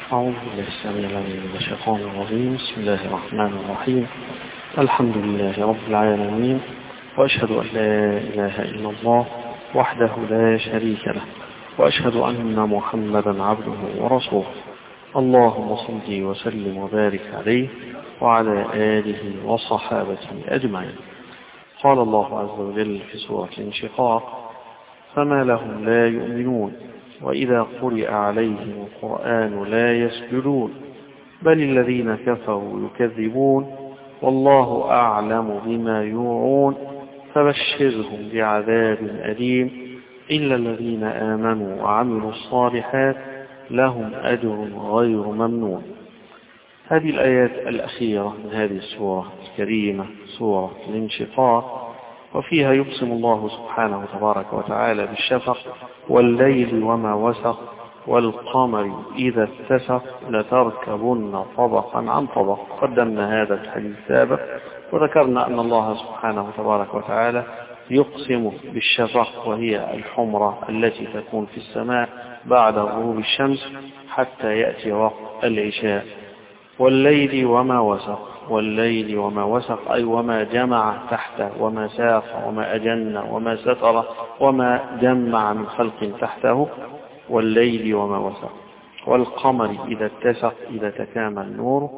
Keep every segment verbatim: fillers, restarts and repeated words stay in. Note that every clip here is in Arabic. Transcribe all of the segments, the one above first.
أعوذ بالله السميع العليم من الشيطان الرجيم. بسم الله الرحمن الرحيم. الحمد لله رب العالمين، وأشهد أن لا إله إلا الله وحده لا شريك له، وأشهد أن محمدا عبده ورسوله. اللهم صل وسلم وبارك عليه وعلى آله وصحابته أجمعين. قال الله عز وجل في سورة الانشقاق: فما لهم لا يؤمنون وإذا قرئ عليهم القرآن لا يسجدون بل الذين كفروا يكذبون والله أعلم بما يوعون فبشرهم بعذاب أليم إلا الذين آمنوا وعملوا الصالحات لهم أجر غير ممنون. هذه الآيات الأخيرة من هذه السورة الكريمة سورة الانشقاق، وفيها يقسم الله سبحانه تبارك وتعالى بالشفق والليل وما وسق والقمر إذا اتسق لتركبن طبقا عن طبق. قدمنا هذا الحديث السابق وذكرنا أن الله سبحانه تبارك وتعالى يقسم بالشفق، وهي الحمرة التي تكون في السماء بعد غروب الشمس حتى يأتي وقت العشاء. والليل وما وسق، والليل وما وسق أي وما جمع تحته وما ساق وما أجن وما ستر وما جمع من خلق تحته. والليل وما وسق. والقمر إذا اتسق إذا تكامل النور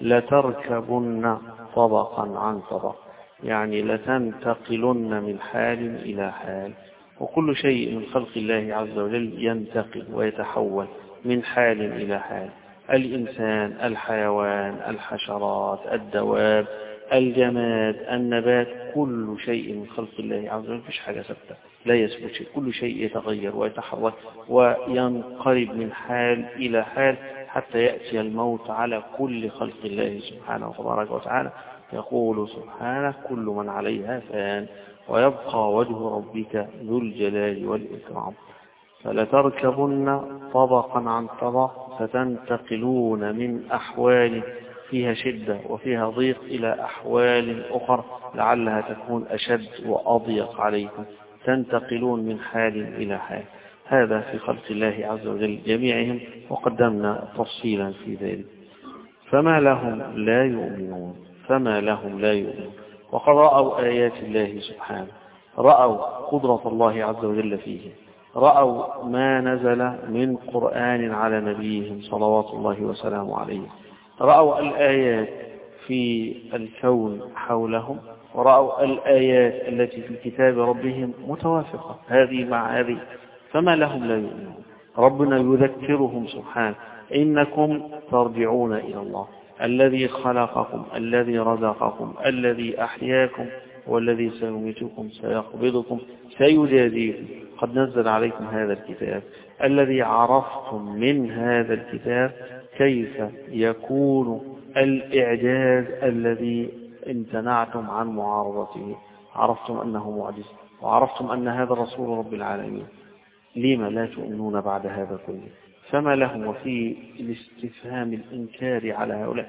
لتركبن طبقا عن طبق، يعني لتنتقلن من حال إلى حال. وكل شيء من خلق الله عز وجل ينتقل ويتحول من حال إلى حال. الإنسان، الحيوان، الحشرات، الدواب، الجماد، النبات، كل شيء من خلق الله عز وجل مفيش حاجة ثابتة، لا يثبت شيء، كل شيء يتغير ويتحرك وينقلب من حال إلى حال حتى يأتي الموت على كل خلق الله سبحانه تبارك وتعالى. يقول سبحانه: كل من عليها فان ويبقى وجه ربك ذو الجلال والإكرام. فلتركبن طبقا عن طبق، فتنتقلون من أحوال فيها شدة وفيها ضيق إلى أحوال أخرى لعلها تكون أشد وأضيق عليكم، تنتقلون من حال إلى حال. هذا في خلق الله عز وجل جميعهم، وقدمنا تفصيلا في ذلك. فما لهم لا يؤمنون، فما لهم لا يؤمنون. وقد رأوا آيات الله سبحانه، رأوا قدرة الله عز وجل فيه، رأوا ما نزل من قرآن على نبيهم صلوات الله وسلامه عليه، رأوا الآيات في الكون حولهم، ورأوا الآيات التي في كتاب ربهم متوافقة هذه مع هذه. فما لهم لا يؤمنون. ربنا يذكرهم سبحانه: إنكم ترجعون إلى الله الذي خلقكم الذي رزقكم الذي أحياكم والذي سيميتكم سيقبضكم سيجازيكم. قد نزل عليكم هذا الكتاب الذي عرفتم من هذا الكتاب كيف يكون الإعجاز الذي امتنعتم عن معارضته. عرفتم أنه معجز، وعرفتم أن هذا رسول رب العالمين. لما لا تؤمنون بعد هذا كله؟ فما لهم، وفي الاستفهام الإنكار على هؤلاء،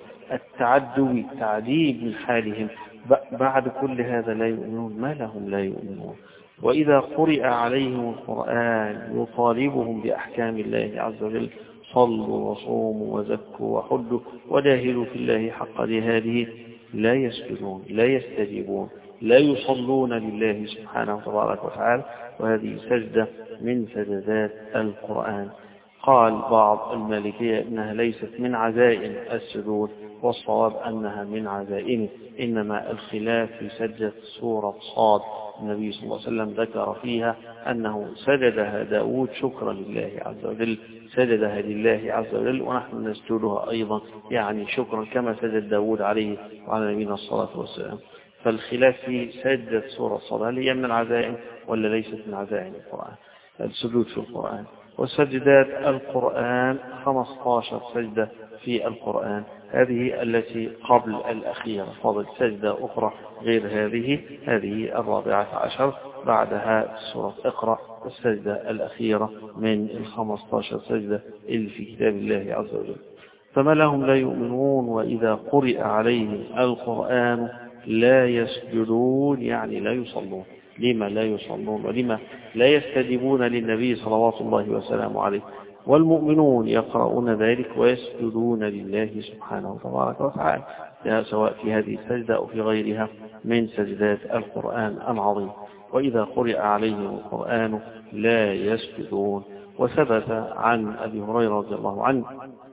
التعدي تعذيب من حالهم بعد كل هذا لا يؤمنون. ما لهم لا يؤمنون. وإذا قرئ عليهم القرآن يطالبهم بأحكام الله عز وجل: صلوا وصوموا وزكوا وحجوا وجاهدوا في الله حق جهاده لا يسجدون، لا يستجيبون، لا يصلون لله سبحانه تبارك وتعالى. وهذه سجدة من سجدات القرآن. قال بعض المالكية إنها ليست من عزائم السجود، والصواب أنها من عزائمه، إنما الخلاف في سجدة سورة صاد. النبي صلى الله عليه وسلم ذكر فيها أنه سجدها داود شكرا لله عز وجل، سجدها لله عز وجل ونحن نسجدها أيضا، يعني شكرا كما سجد داود عليه وعلى نبينا الصلاة والسلام. فالخلاف في سجدة سورة صاد هل هي من العزائم ولا ليست من عزائم القرآن، السجود في القرآن. وسجدات القرآن خمسة عشر سجدة في القرآن، هذه التي قبل الأخيرة، فضل سجدة أخرى غير هذه، هذه الرابعة عشر، بعدها سورة اقرأ السجدة الأخيرة من الخمسة عشر سجدة اللي في كتاب الله عز وجل. فما لهم لا يؤمنون وإذا قرئ عليهم القرآن لا يسجدون، يعني لا يصلون. لما لا يصلون ولما لا يستجيبون للنبي صلوات الله وسلامه عليه؟ والمؤمنون يقرؤون ذلك ويسجدون لله سبحانه تبارك وتعالى، سواء في هذه السجدة أو في غيرها من سجدات القرآن العظيم. وإذا قرئ عليهم القرآن لا يسجدون. وثبت عن أبي هريرة رضي الله عنه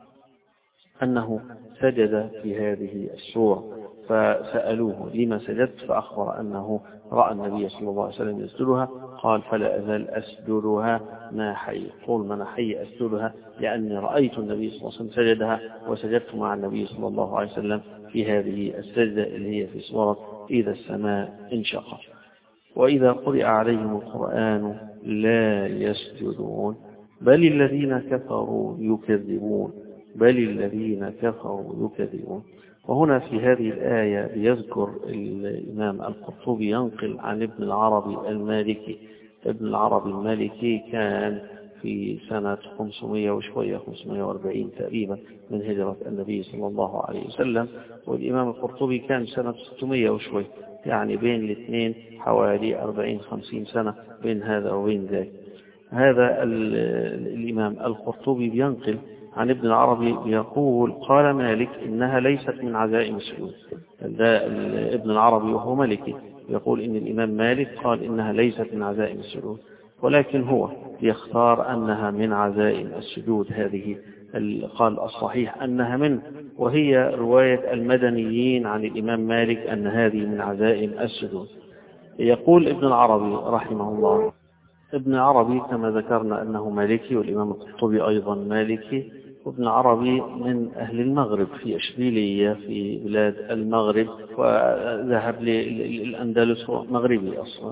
أنه سجد في هذه السورة، فسألوه لما سجدت، فأخبر أنه رأى النبي صلى الله عليه وسلم يسجدها، قال فلا أزال أسجدها ما حي، طول ما أنا حي أسجدها، لأني رأيت النبي صلى الله عليه وسلم سجدها وسجدت مع النبي صلى الله عليه وسلم في هذه السجدة اللي هي في سورة إذا السماء انشقت. وإذا قرئ عليهم القرآن لا يسجدون بل الذين كفروا يكذبون بل الذين كفروا يكذبون. وهنا في هذه الآية بيذكر الإمام القرطبي ينقل عن ابن العربي المالكي. ابن العربي المالكي كان في سنة خمسمائة وشوية خمسمائة وأربعين تقريبا من هجرة النبي صلى الله عليه وسلم، والإمام القرطبي كان سنة ستمائة وشوية، يعني بين الاثنين حوالي أربعين خمسين سنة بين هذا وبين ذاك. هذا الإمام القرطبي بينقل عن ابن العربي يقول قال مالك إنها ليست من عزائم السجود. ده ابن العربي وهو مالكي يقول إن الإمام مالك قال إنها ليست من عزائم السجود، ولكن هو يختار أنها من عزائم السجود. هذه قال الصحيح أنها من، وهي رواية المدنيين عن الإمام مالك أن هذه من عزائم السجود. يقول ابن العربي رحمه الله، ابن عربي كما ذكرنا أنه مالكي، والإمام القرطبي أيضا مالكي، وابن عربي من أهل المغرب في إشبيلية في بلاد المغرب، وذهب للأندلس مغربي أصلا.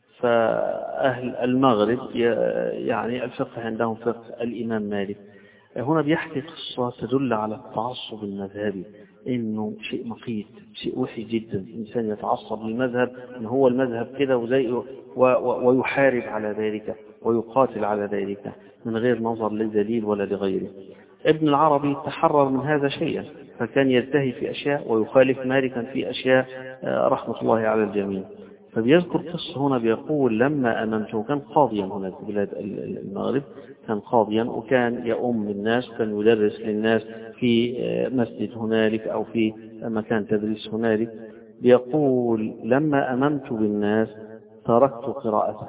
فأهل المغرب يعني الفقه عندهم فقه الإمام مالك. هنا بيحكي قصة تدل على التعصب المذهبي، إنه شيء مقيت، شيء وحي جدا إنسان يتعصب للمذهب إن هو المذهب كده وزي ويحارب على ذلك ويقاتل على ذلك من غير نظر للدليل ولا لغيره. ابن العربي تحرر من هذا شيئا، فكان يلتهي في أشياء ويخالف مالكا في أشياء، رحمة الله على الجميع. فبيذكر قصة هنا بيقول لما أممته، كان قاضيا هنا في بلاد المغرب، كان قاضيا وكان يؤم الناس، كان يدرس للناس في مسجد هنالك أو في مكان تدريس هنالك. بيقول لما أممت بالناس تركت قراءته.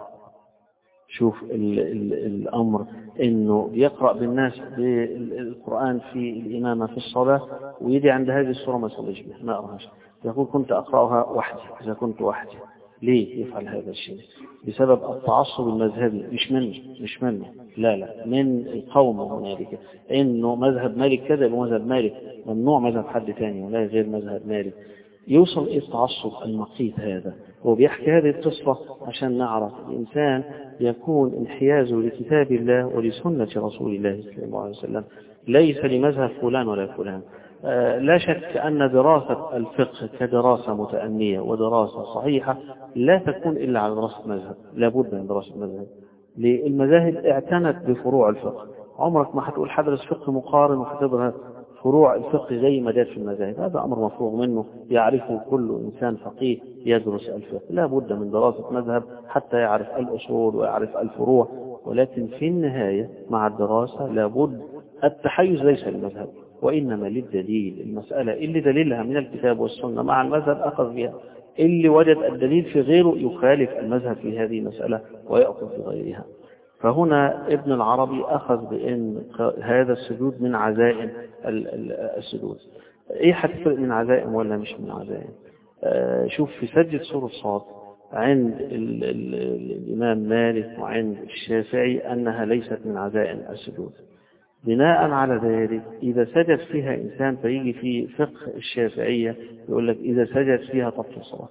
شوف ال ال الأمر إنه يقرأ بالناس بالقرآن في الإمامة في الصلاة ويدي عند هذه السورة ما يصليش بها، ما أقرأهاش. يقول كنت أقرأها وحدي إذا كنت وحدي. ليه يفعل هذا الشيء؟ بسبب التعصب المذهبي، مش منه مش منه لا لا من القوم هنالك، إنه مذهب مالك كذا يبقى مذهب مالك، ممنوع مذهب حد ثاني ولا غير مذهب مالك. يوصل إلى التعصب المقيت هذا. هو بيحكي هذه القصة عشان نعرف الإنسان يكون انحيازه لكتاب الله ولسنة رسول الله صلى الله عليه وسلم، ليس لمذهب فلان ولا فلان. آه لا شك أن دراسة الفقه كدراسة متأنية ودراسة صحيحة لا تكون إلا على دراسة مذهب، لا بد من دراسة مذهب. المذاهب اعتنت بفروع الفقه، عمرك ما هتقول حدرس فقه مقارن وهتدرس فروع الفقه زي ما جاءت في المذاهب. هذا أمر مفروغ منه يعرفه كل إنسان فقيه يدرس الفقه. لا بد من دراسة مذهب حتى يعرف الأصول ويعرف الفروع، ولكن في النهاية مع الدراسة لا بد التحيز ليس للمذهب وإنما للدليل. المسألة اللي دليلها من الكتاب والسنة مع المذهب أخذ بها، اللي وجد الدليل في غيره يخالف المذهب في هذه المسألة ويأخذ في غيرها. فهنا ابن العربي أخذ بأن هذا السجود من عزائم السجود. إيه هتفرق من عزائم ولا مش من عزائم؟ آه شوف في سجد سورة صاد عند ال ال الإمام مالك وعند الشافعي أنها ليست من عزائم السجود. بناء على ذلك إذا سجد فيها إنسان، فيجي في فقه الشافعية يقول لك إذا سجد فيها تبطل صلاة،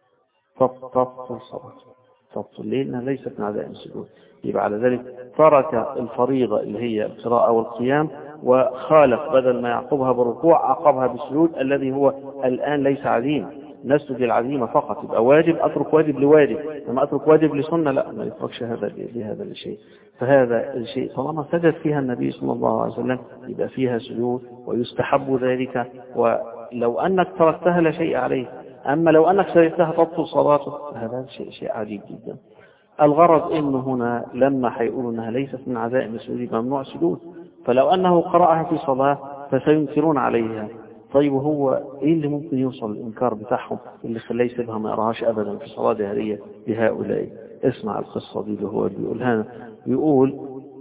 تبطل صلاة، تبطل. ليه؟ لأنها ليست من عزائم السجود. يبقى على ذلك ترك الفريضة اللي هي القراءة والقيام، وخالف بدل ما يعقبها بالركوع عقبها بالسجود الذي هو الآن ليس عزيمة. نسجد العزيمة فقط، يبقى واجب أترك واجب لواجب، لما أترك واجب لسنة لا، ما يتركش هذا لهذا الشيء. فهذا الشيء طالما سجد فيها النبي صلى الله عليه وسلم يبقى فيها سجود ويستحب ذلك، ولو أنك تركتها لا شيء عليه. أما لو أنك سجدتها تبطل صلاته هذا شيء شيء عجيب جدا. الغرض إنه هنا لما هيقولوا أنها ليست من عزائم السجود ممنوع السجود، فلو أنه قرأها في صلاة فسينكرون عليها. طيب هو إيه اللي ممكن يوصل الإنكار بتاعهم اللي خلاه يسيبها ما يقراهاش أبدا في صلاة جهرية بهؤلاء؟ اسمع القصة دي اللي هو بيقولها، بيقول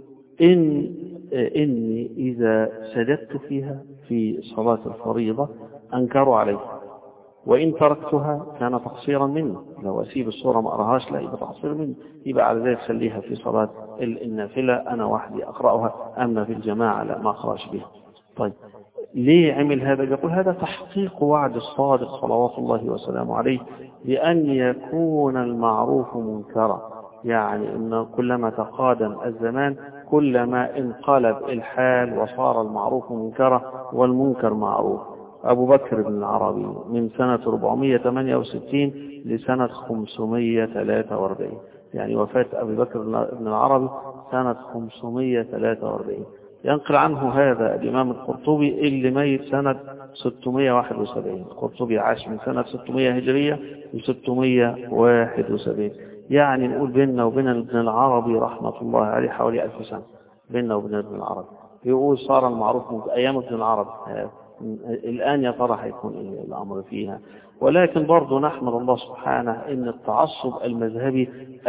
إن إني إذا سجدت فيها في صلاة الفريضة أنكروا علي، وإن تركتها كان تقصيرا مني، لو أسيب الصورة ما أراهاش لا يبقى تقصير مني، يبقى على ذلك خليها في صلاة النافلة أنا وحدي أقرأها، أما في الجماعة لا ما أقرأش بها. طيب ليه عمل هذا؟ يقول هذا تحقيق وعد الصادق صلوات الله وسلامه عليه بأن يكون المعروف منكرا، يعني إن كلما تقادم الزمان كلما انقلب الحال وصار المعروف منكرا والمنكر معروف. أبو بكر بن العربي من سنة أربعمائة وثمانية وستين لسنة خمسمائة وثلاثة وأربعين، يعني وفاة أبي بكر بن العربي سنة خمسمائة وثلاثة وأربعين. ينقل عنه هذا الإمام القرطبي اللي ميت سنة ستمائة وواحد وسبعين. القرطبي عاش من سنة ستمائة هجرية و ستمائة وواحد وسبعين، يعني نقول بيننا وبين ابن العربي رحمة الله عليه حوالي ألف سنة بيننا وبين ابن العربي. يقول صار المعروف من أيام ابن العربي، الآن يا ترى هيكون الأمر فيها. ولكن برضو نحمد الله سبحانه إن التعصب المذهبي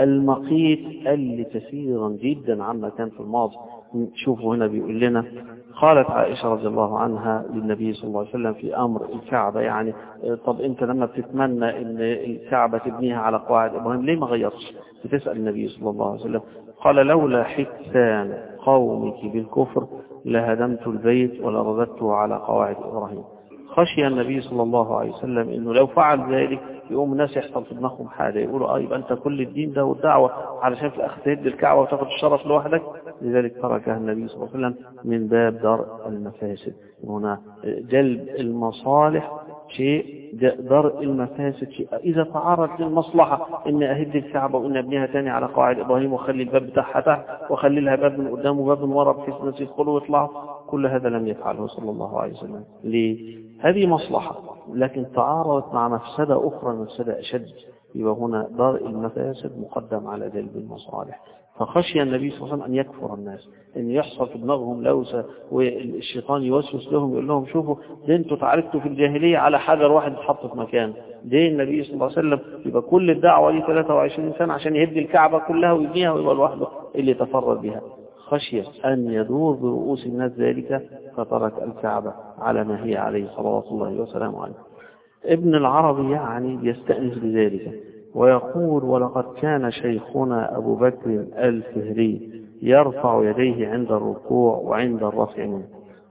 المقيت قل كثيرا جدا عما كان في الماضي. شوفوا هنا بيقول لنا قالت عائشة رضي الله عنها للنبي صلى الله عليه وسلم في أمر الكعبة، يعني طب أنت لما بتتمنى إن الكعبة تبنيها على قواعد إبراهيم ليه ما غيرتش؟ بتسأل النبي صلى الله عليه وسلم، قال لولا حسان قومك بالكفر لهدمت البيت ولرددته على قواعد إبراهيم. خشي النبي صلى الله عليه وسلم إنه لو فعل ذلك يقوم الناس يحصل في دماغهم حاجة، يقولوا اه يبقى أنت كل الدين ده والدعوة علشان في الآخر تهد الكعبة وتاخد الشرف لوحدك. لذلك تركها النبي صلى الله عليه وسلم من باب درء المفاسد. هنا جلب المصالح شيء، درء المفاسد شيء. إذا تعرض للمصلحة إن أهد الكعبة وإن أبنيها تاني على قواعد إبراهيم وخلي الباب بتاعها تحت وخلي لها باب من قدام وباب من وراء بحيث الناس يدخلوا ويطلعوا، كل هذا لم يفعله صلى الله عليه وسلم. ليه؟ هذه مصلحة لكن تعارضت مع مفسدة أخرى، مفسدة أشد، يبقى هنا درء المفاسد مقدم على جلب المصالح. فخشي النبي صلى الله عليه وسلم أن يكفر الناس، أن يحصل في دماغهم لوسة والشيطان يوسوس لهم يقول لهم شوفوا ده انتوا تعرفتوا في الجاهلية على حجر واحد اتحط في مكان، ده النبي صلى الله عليه وسلم يبقى كل الدعوة دي ثلاثة وعشرين سنة عشان يهدي الكعبة كلها ويبنيها ويبقى لوحده اللي يتفرد بها. خشية أن يدور برؤوس الناس ذلك فترك الكعبة على ما هي عليه صلوات الله وسلامه عليه. ابن العربي يعني يستأنس بذلك ويقول ولقد كان شيخنا أبو بكر الفهري يرفع يديه عند الركوع وعند الرفع منه.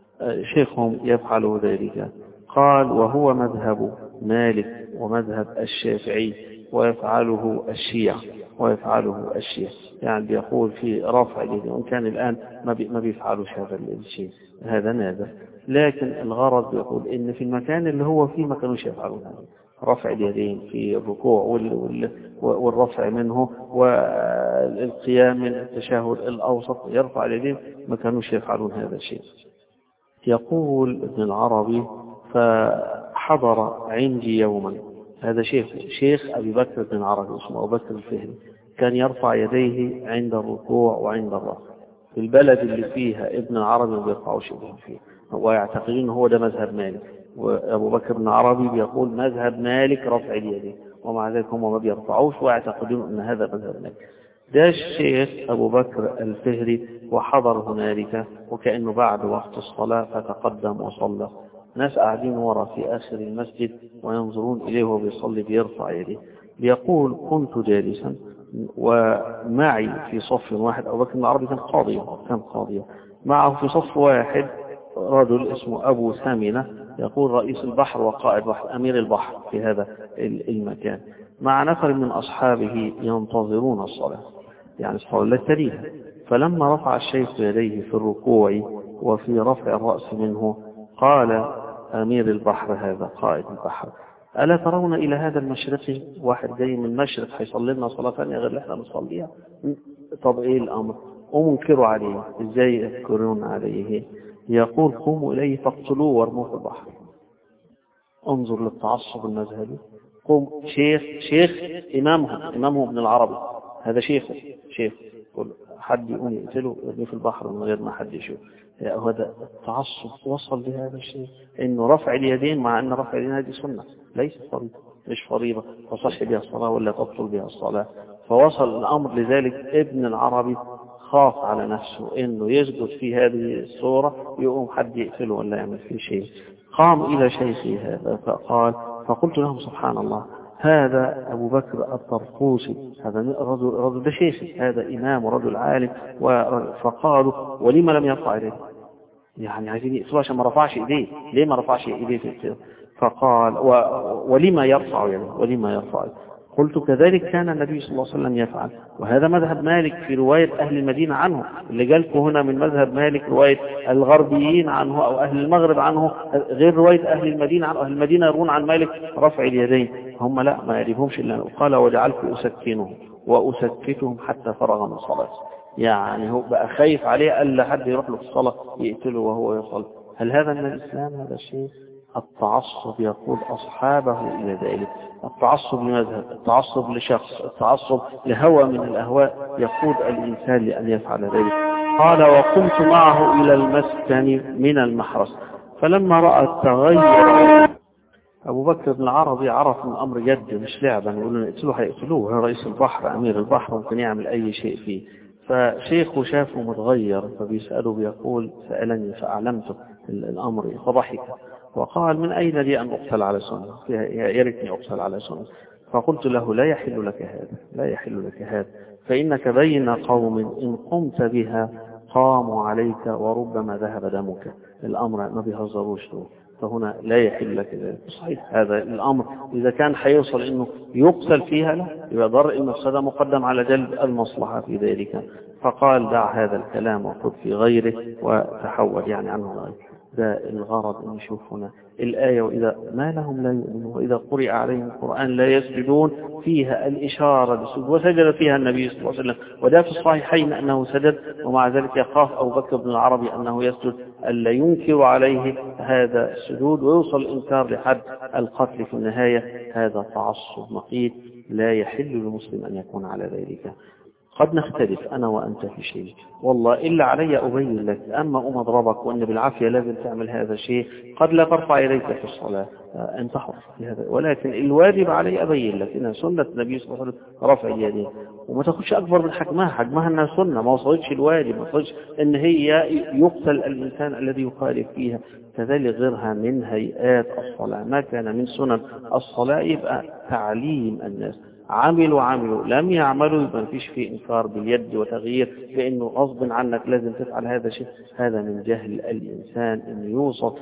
شيخهم يفعل ذلك. قال وهو مذهب مالك ومذهب الشافعي ويفعله الشيعة ويفعله الشيعة، يعني بيقول في رفع اليدين، وإن كان الآن ما بيفعلوش هذا الشيء، هذا نادر، لكن الغرض بيقول إن في المكان اللي هو فيه ما كانوش يفعلون هذا رفع اليدين في الركوع والرفع منه والقيام من التشهد الأوسط يرفع اليدين، ما كانوش يفعلون هذا الشيء. يقول ابن العربي فحضر عندي يوما، هذا شيخ شيخ أبي بكر بن العربي اسمه أبو بكر الفهري، كان يرفع يديه عند الركوع وعند الرفع. في البلد اللي فيها ابن العربي ما بيرفعوش يديه فيه، ويعتقدون هو ده مذهب مالك، وأبو بكر بن العربي بيقول مذهب مالك رفع اليدين، ومع ذلك هم ما بيرفعوش ويعتقدون أن هذا مذهب مالك. ده الشيخ أبو بكر الفهري وحضر هنالك، وكأنه بعد وقت الصلاة فتقدم وصلى. ناس قاعدين وراء في آخر المسجد وينظرون إليه وبيصلي بيرفع يديه. بيقول كنت جالسا ومعي في صف واحد، أبو بكر بن العربي كان قاضيا كان قاضيا معه في صف واحد رجل اسمه أبو ثامنة، يقول رئيس البحر وقائد بحر أمير البحر في هذا المكان، مع نفر من أصحابه ينتظرون الصلاة، يعني الصلاة لا تليها. فلما رفع الشيخ يديه في الركوع وفي رفع الرأس منه قال أمير البحر هذا قائد البحر ألا ترون إلى هذا المشرق؟ واحد جاي من المشرق هيصلي لنا صلاة ثانية غير اللي احنا بنصليها؟ طب ايه الأمر؟ ومنكروا عليه، ازاي يذكرون عليه؟ يقول قوموا إليه فاقتلوه وارموه في البحر. انظر للتعصب المذهبي. قوم شيخ شيخ إمامهم إمامهم ابن العربي هذا شيخ شيخ حد يقوم يقتله يرميه في البحر من غير ما حد يشوف. هذا التعصب وصل لهذا الشيء، انه رفع اليدين مع ان رفع اليدين هذه سنه ليست فريضه، مش فريضه تصح بها الصلاه ولا تبطل بها الصلاه. فوصل الامر لذلك ابن العربي خاف على نفسه انه يسجد في هذه الصوره يقوم حد يقتله ولا يعمل فيه شيء. قام الى شيخي هذا فقال، فقلت لهم سبحان الله هذا أبو بكر الطرطوسي، هذا رجل, رجل ده شيخي، هذا إمام ورجل عالم. فقالوا ولما لم يرفع إليه؟ يعني عايزين يقتلوا عشان ما رفعش إيديه، ليه ما رفعش إيديه في القتال؟ فقال و... ولما يرفع يعني ولما يرفع؟ قلت كذلك كان النبي صلى الله عليه وسلم يفعل، وهذا مذهب مالك في رواية أهل المدينة عنه. اللي جالكم هنا من مذهب مالك رواية الغربيين عنه أو أهل المغرب عنه غير رواية أهل المدينة عنه. أهل المدينة يرون عن مالك رفع اليدين، هم لا ما يريبهمش إلا أنه قال وجعلت أسكنهم وأسكتهم حتى فرغ من صلاة. يعني هو بقى خايف عليه ألا حد يروح له في الصلاة يقتله وهو يصلي. هل هذا من الإسلام؟ هذا الشيء التعصب يقود أصحابه إلى ذلك. التعصب لمذهب، التعصب لشخص، التعصب لهوى من الأهواء يقود الإنسان لأن يفعل ذلك. قال وقمت معه إلى المسكن من المحرس فلما رأى التغير. أبو بكر بن العربي عرف من الأمر جد مش لعبا، يقولون نقتلوه هيقتلوه، هو رئيس البحر أمير البحر ممكن يعمل أي شيء فيه. فشيخه شافه متغير فبيسأله بيقول سألني فأعلمته الأمر فضحك وقال من أين لي أن أقتل على سنة؟ يا ريتني أقتل على سنة. فقلت له لا يحل لك هذا، لا يحل لك هذا، فإنك بين قوم إن قمت بها قاموا عليك وربما ذهب دمك. الأمر ما بيهزروش له، فهنا لا يحل لك ذلك. صحيح هذا الأمر إذا كان حيوصل إنه يقتل فيها لا يبقى ضر المفسدة مقدم على جلب المصلحة في ذلك. فقال دع هذا الكلام وخذ في غيره وتحول يعني عنه غيره. ده الغرض أن نشوف هنا الآية وإذا ما لهم لا يؤمنون وإذا قرئ عليهم القرآن لا يسجدون فيها الإشارة بالسجود وسجد فيها النبي صلى الله عليه وسلم. وده في الصحيحين أنه سجد، ومع ذلك يخاف أبو بكر بن العربي أنه يسجد ألا ينكر عليه هذا السجود ويوصل الإنكار لحد القتل في النهاية. هذا تعصب مقيت لا يحل للمسلم أن يكون على ذلك. قد نختلف أنا وأنت في شيء والله إلا علي أبين لك، أما أم أضربك وأن بالعافية لازم تعمل هذا الشيء قد لا ترفع إليك في الصلاة أنت حر في هذا، ولكن الواجب علي أبين لك إنها سنة النبي صلى الله عليه وسلم رفع اليدين، وما تاخدش أكبر من حجمها، حجمها أنها سنة ما وصلتش الواجب، ما وصلتش أن هي يقتل الإنسان الذي يخالف فيها. كذلك غيرها من هيئات الصلاة ما كان من سنن الصلاة يبقى تعليم الناس. عملوا عملوا لم يعملوا يبقى ما فيش فيه إنكار باليد وتغيير لأنه غصب عنك لازم تفعل هذا الشيء. هذا من جهل الإنسان أن يوصل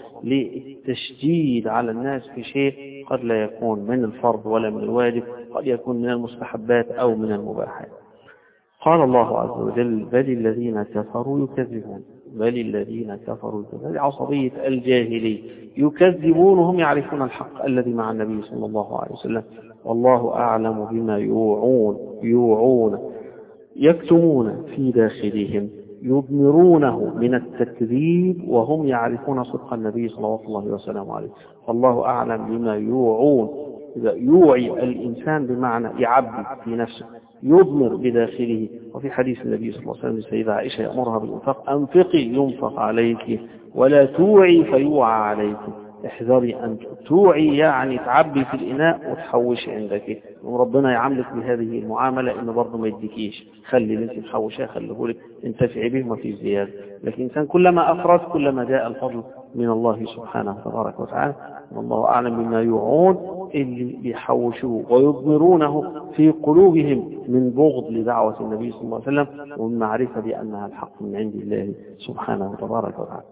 للتشديد على الناس في شيء قد لا يكون من الفرض ولا من الواجب، قد يكون من المستحبات أو من المباحات. قال الله عز وجل بل الذين كفروا يكذبون، بل الذين كفروا يكذبون. عصبية الجاهلي يكذبون وهم يعرفون الحق الذي مع النبي صلى الله عليه وسلم. والله أعلم بما يوعون يوعون يكتمون في داخلهم يضمرونه من التكذيب وهم يعرفون صدق النبي صلى الله عليه وسلم عليه. والله أعلم بما يوعون. إذا يوعي الإنسان بمعنى يعبي في نفسه، يضمر بداخله. وفي حديث النبي صلى الله عليه وسلم للسيدة عائشة يأمرها بالإنفاق أنفقي ينفق عليك ولا توعي فيوعى عليك. احذري أن توعي يعني تعبي في الإناء وتحوش عندك، وربنا يعاملك بهذه المعاملة إنه برضه ما يديكيش، خلي اللي انت محوشاه خليه لك انتفعي به ما في زيادة. لكن كان كلما أفرد كلما جاء الفضل من الله سبحانه تبارك وتعالى. والله أعلم بما يوعون اللي بيحوشوه ويضمرونه في قلوبهم من بغض لدعوة النبي صلى الله عليه وسلم ومن معرفة بأنها الحق من عند الله سبحانه تبارك وتعالى.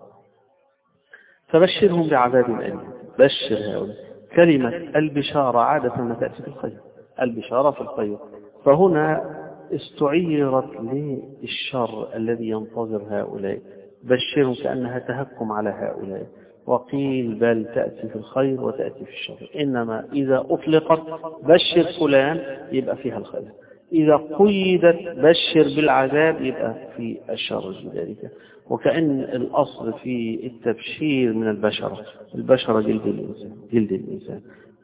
فبشرهم بعذاب أليم. بشر هؤلاء. كلمة البشارة عادة ما تأتي في الخير، البشارة في الخير، فهنا استعيرت للشر الذي ينتظر هؤلاء. بشرهم كأنها تهكم على هؤلاء، وقيل بل تأتي في الخير وتأتي في الشر. إنما إذا أطلقت بشر فلان يبقى فيها الخير، إذا قيدت بشر بالعذاب يبقى في الشر ذلك. وكأن الأصل في التبشير من البشرة، البشرة جلد الإنسان، جلد الإنسان.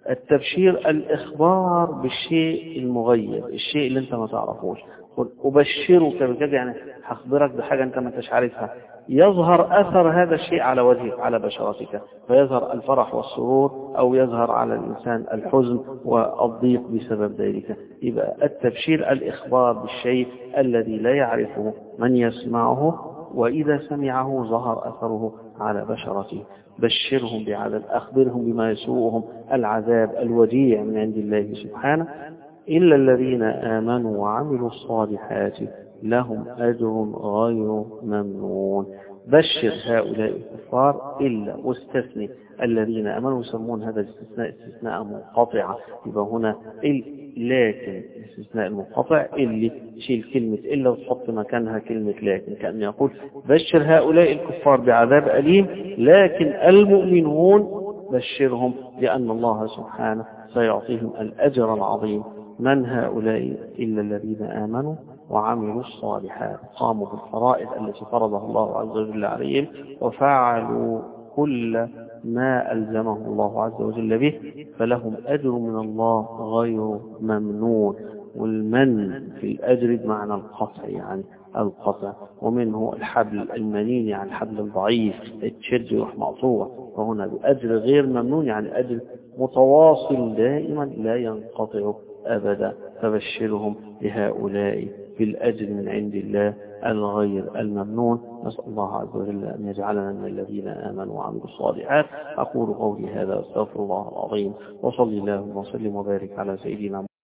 التبشير الإخبار بالشيء المغير، الشيء اللي انت ما تعرفوش. أبشرك بكذا يعني هخبرك بحاجة انت ما انتش عارفها، يظهر أثر هذا الشيء على وجهك على بشرتك، فيظهر الفرح والسرور، أو يظهر على الإنسان الحزن والضيق بسبب ذلك. يبقى التبشير الإخبار بالشيء الذي لا يعرفه من يسمعه، وإذا سمعه ظهر أثره على بشرته. بشرهم بعذاب، أخبرهم بما يسوءهم، العذاب الوجيع من عند الله سبحانه. إلا الذين آمنوا وعملوا الصالحات لهم أجر غير ممنون. بشر هؤلاء الكفار إلا واستثني الذين آمنوا، يسمون هذا الاستثناء استثناء منقطع. يبقى هنا لكن الاستثناء المنقطع اللي تشيل كلمة إلا وتحط مكانها كلمة لكن، كأن يقول بشر هؤلاء الكفار بعذاب أليم، لكن المؤمنون بشرهم لأن الله سبحانه سيعطيهم الأجر العظيم. من هؤلاء؟ إلا الذين آمنوا وعملوا الصالحات، قاموا بالفرائض التي فرضها الله عز وجل عليهم، وفعلوا كل ما ألزمه الله عز وجل به، فلهم أجر من الله غير ممنون. والمن في الأجر بمعنى القطع، يعني القطع، ومنه الحبل المنين يعني الحبل الضعيف التشد يروح مقطوع، فهنا بأجر غير ممنون يعني أجر متواصل دائما لا ينقطع أبدا. فبشرهم لهؤلاء بالأجر من عند الله الغير الممنون. نسأل الله عز وجل أن يجعلنا من الذين آمنوا وعملوا الصالحات. أقول قولي هذا واستغفر الله العظيم، وصلي الله وسلم وبارك على سيدنا